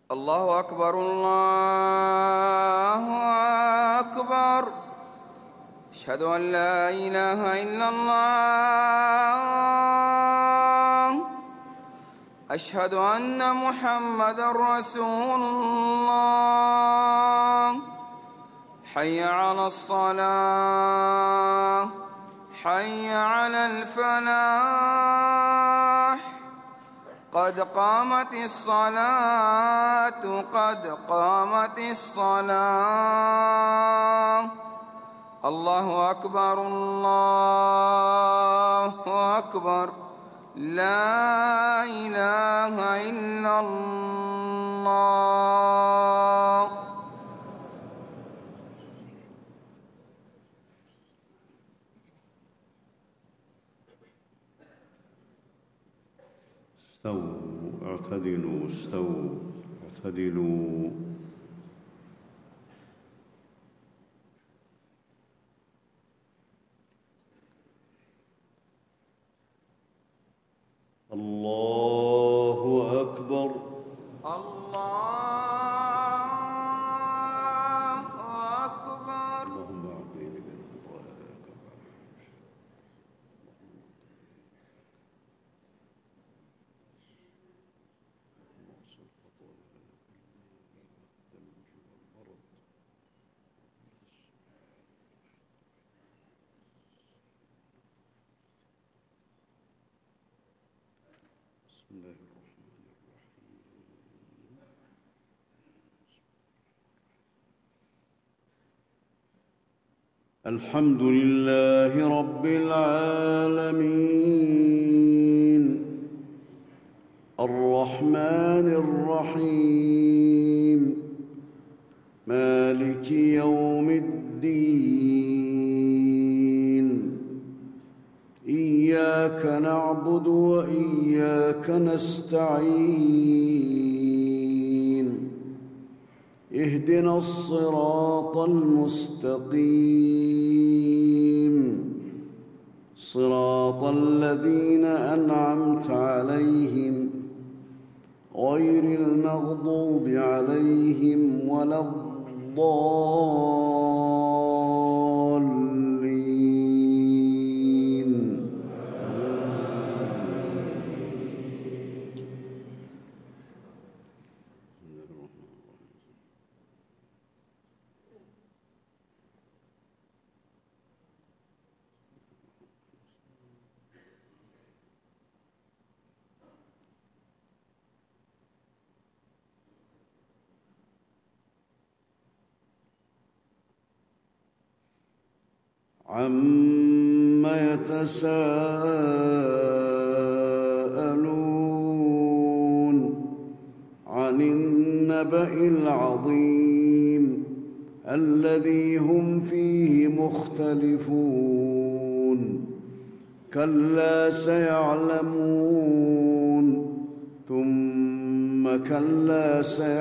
الله أكبر الله أكبر. أشهد أن لا إله إلا الله. أشهد أن محمدًا رسول الله. حي على الصلاة، حي على الفلاح. قد قامت الصلاة، قد قامت الصلاة. الله أكبر الله أكبر. لا إله إلا الله. استووا اعتدلوا، استووا اعتدلوا. الله أكبر. الله أكبر. اللهم اعف بين الخطايا كما بسم الله الرحمن الرحيم. الحمد لله رب العالمين، الرحمن الرحيم، مالك يوم الدين. إياك نعبد وإياك نستعين. اهدنا الصراط المستقيم، صراط الذين أنعمت عليهم غير المغضوب عليهم ولا الضالين. عَمَّ يتساءلون عن النبأ العظيم الذي هم فيه مختلفون. كلا سيعلمون ثم كلا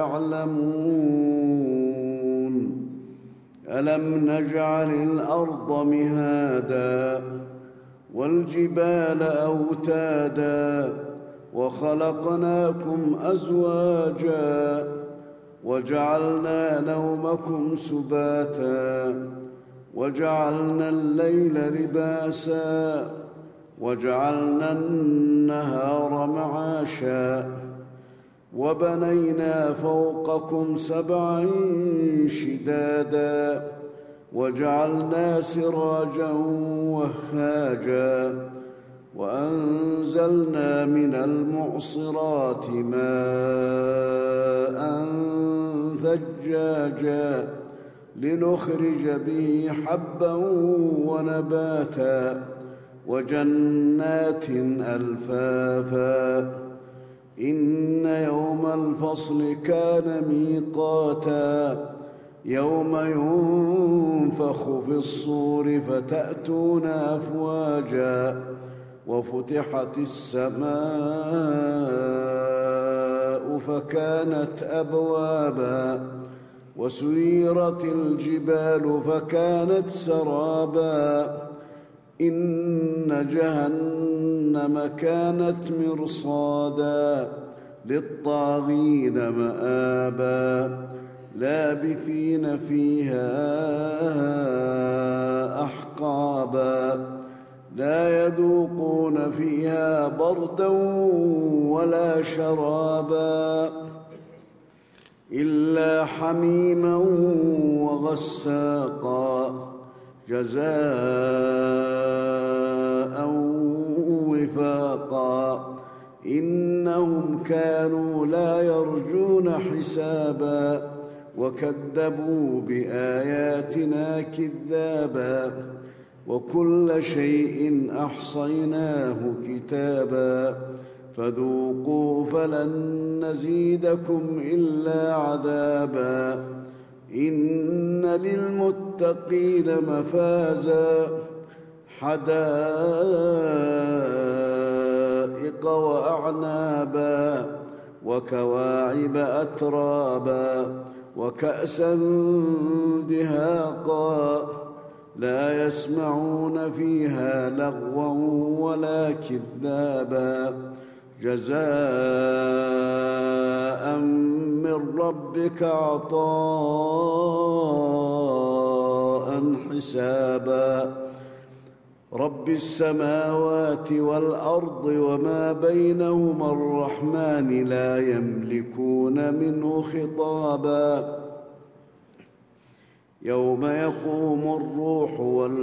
سيعلمون. ألم نجعل الأرض مهادا والجبال أوتادا وخلقناكم أزواجا وجعلنا نومكم سباتا وجعلنا الليل لباسا وجعلنا النهار معاشا وبنينا فوقكم سبعا شدادا وجعلنا سراجا وهاجا وأنزلنا من المعصرات ماء ثجاجا لنخرج به حبا ونباتا وجنات ألفافا. إن يوم الفصل كان ميقاتا يوم ينفخ في الصور فتأتون أفواجا وفتحت السماء فكانت أبوابا وسيرت الجبال فكانت سرابا. إن جهنم كانت مرصادا للطاغين مآبا لابثين فيها أحقابا لا يذوقون فيها بردا ولا شرابا إلا حميما وغساقا جزاء وفاقا إنهم كانوا لا يرجون حسابا وكذبوا بآياتنا كذابا وكل شيء أحصيناه كتابا فذوقوا فلن نزيدكم إلا عذابا إن للمتقين مفازا حدائق وأعنابا وكواعب أترابا وكأسا دهاقا لا يسمعون فيها لغوا ولا كذابا جزاء من ربك عطاء حسابا رب السماوات والأرض وما بينهما الرحمن لا يملكون منه خطابا يوم يقوم الروح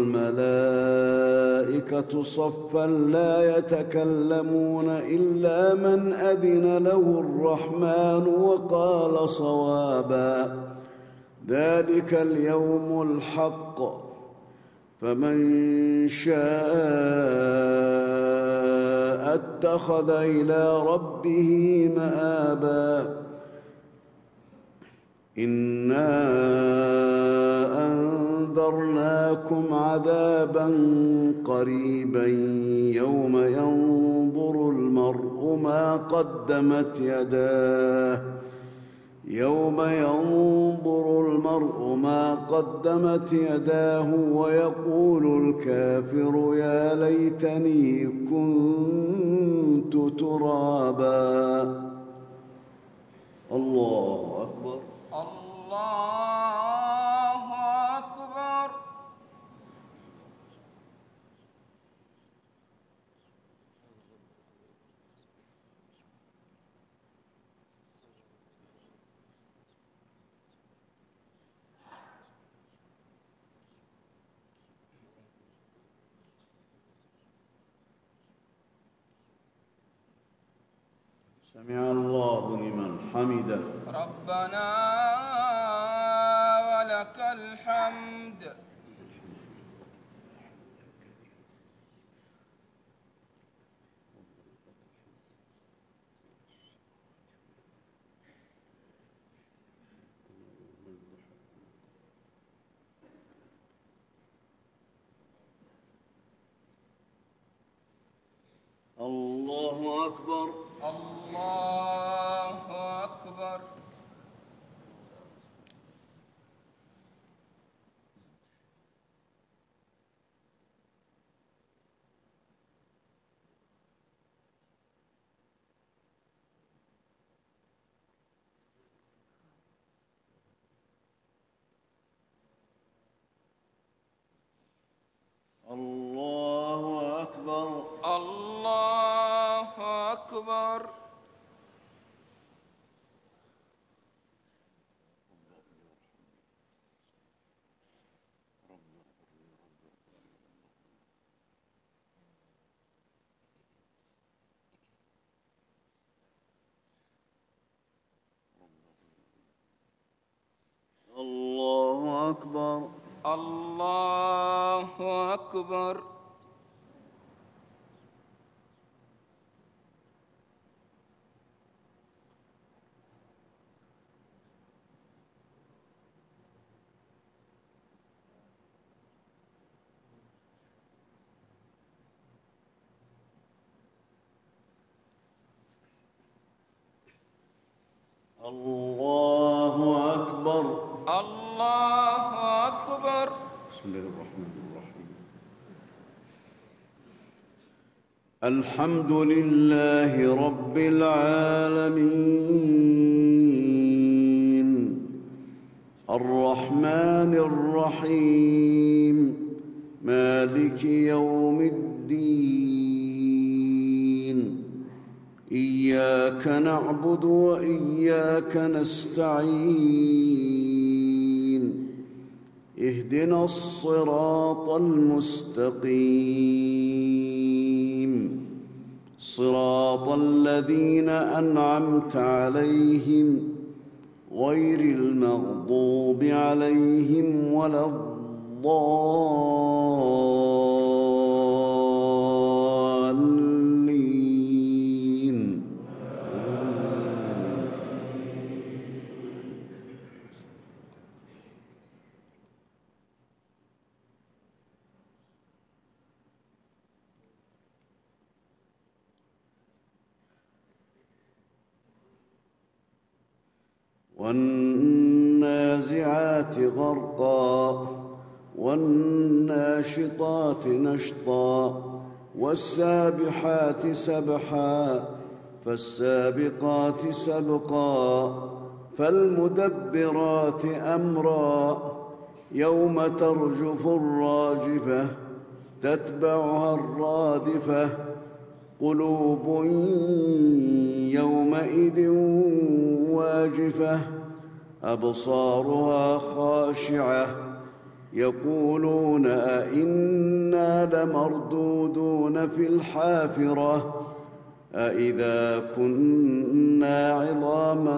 والملائكة صفا لا يتكلمون إلا من أذن له الرحمن وقال صوابا ذلك اليوم الحق فمن شاء اتخذ إلى ربه مآبا إنا أنذرناكم عذابا قريبا يوم ينظر المرء ما قدمت يداه ويقول الكافر يا ليتني كنت ترابا الله أكبر الله أكبر سمع الله لمن حمده ربنا ولك الحمد الله أكبر الله أكبر الله أكبر الله أكبر الله أكبر الله أكبر الله أكبر الله أكبر بسم الله الرحمن الرحيم الحمد لله رب العالمين الرحمن الرحيم مالك يوم الدين إياك نعبد وإياك نستعين اهدنا الصراط المستقيم صراط الذين أنعمت عليهم غير المغضوب عليهم ولا الضالين والنازعات غرقا والناشطات نشطا والسابحات سبحا فالسابقات سبقا فالمدبرات أمرا يوم ترجف الراجفة تتبعها الرادفة قلوب يومئذ واجفة أبصارها خاشعة يقولون أئنا لمردودون في الحافرة أئذا كنا عظاما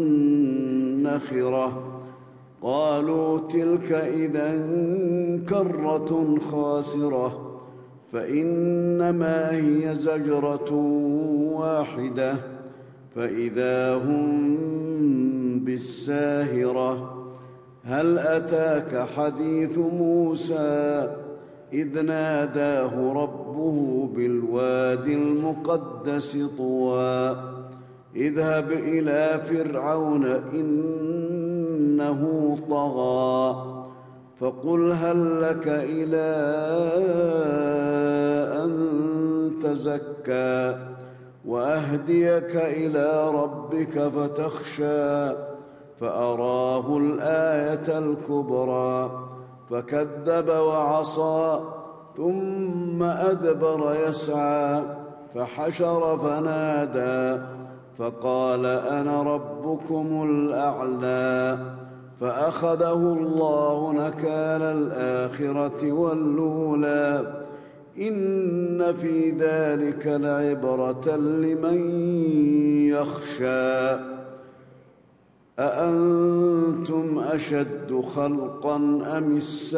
نخرة قالوا تلك إذا كرة خاسرة فإنما هي زجرة واحدة فإذا هم بالساهرة هل أتاك حديث موسى إذ ناداه ربه بالوادي المقدس طوى اذهب إلى فرعون إنه طغى فقل هل لك إلى أن تزكى وأهديك إلى ربك فتخشى فأراه الآية الكبرى فكذب وعصى ثم أدبر يسعى فحشر فنادى فقال أنا ربكم الأعلى فأخذه الله نكال الآخرة والأولى إن في ذلك لعبرة لمن يخشى أأنتم أشد خلقا أم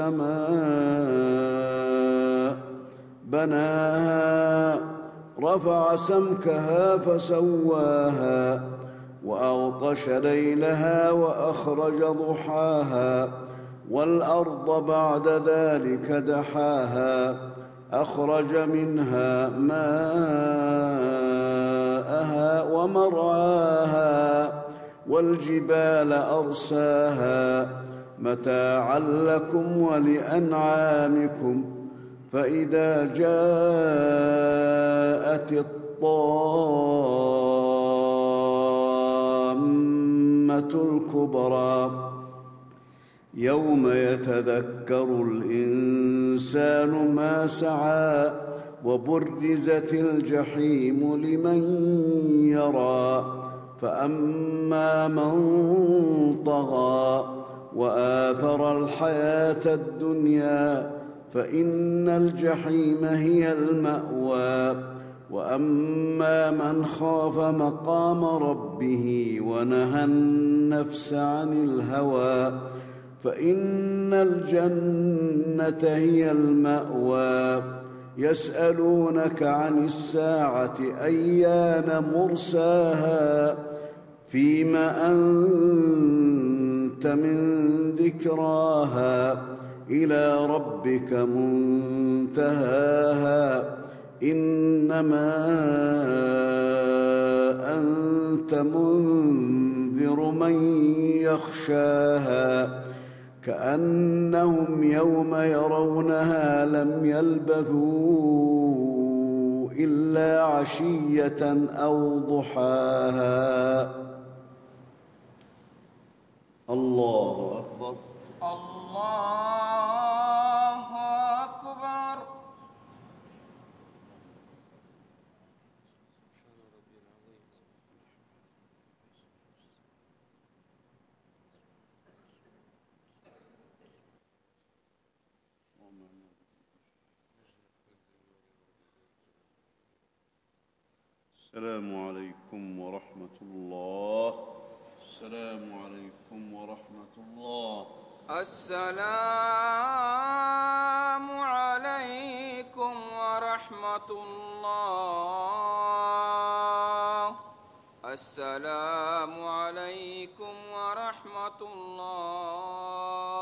السماء بناها رفع سمكها فسواها وأغطش ليلها وأخرج ضحاها والأرض بعد ذلك دحاها أخرج منها ماءها ومرعاها والجبال أرساها متاعا لكم ولأنعامكم فإذا جاءت الطامة الكبرى يوم يتذكر الإنسان ما سعى وبرزت الجحيم لمن يرى فأما من طغى وآثر الحياة الدنيا فإن الجحيم هي المأوى وأما من خاف مقام ربه ونهى النفس عن الهوى فإن الجنة هي المأوى يسألونك عن الساعة أيان مرساها فيما أنت من ذكراها إلى ربك منتهاها إنما أنت منذر من يخشاها كأنهم يوم يرونها لم يلبثوا إلا عشية أو ضحاها. الله أكبر. الله أكبر. السلام عليكم ورحمة الله. السلام عليكم ورحمة الله. السلام عليكم ورحمة الله. السلام عليكم ورحمة الله.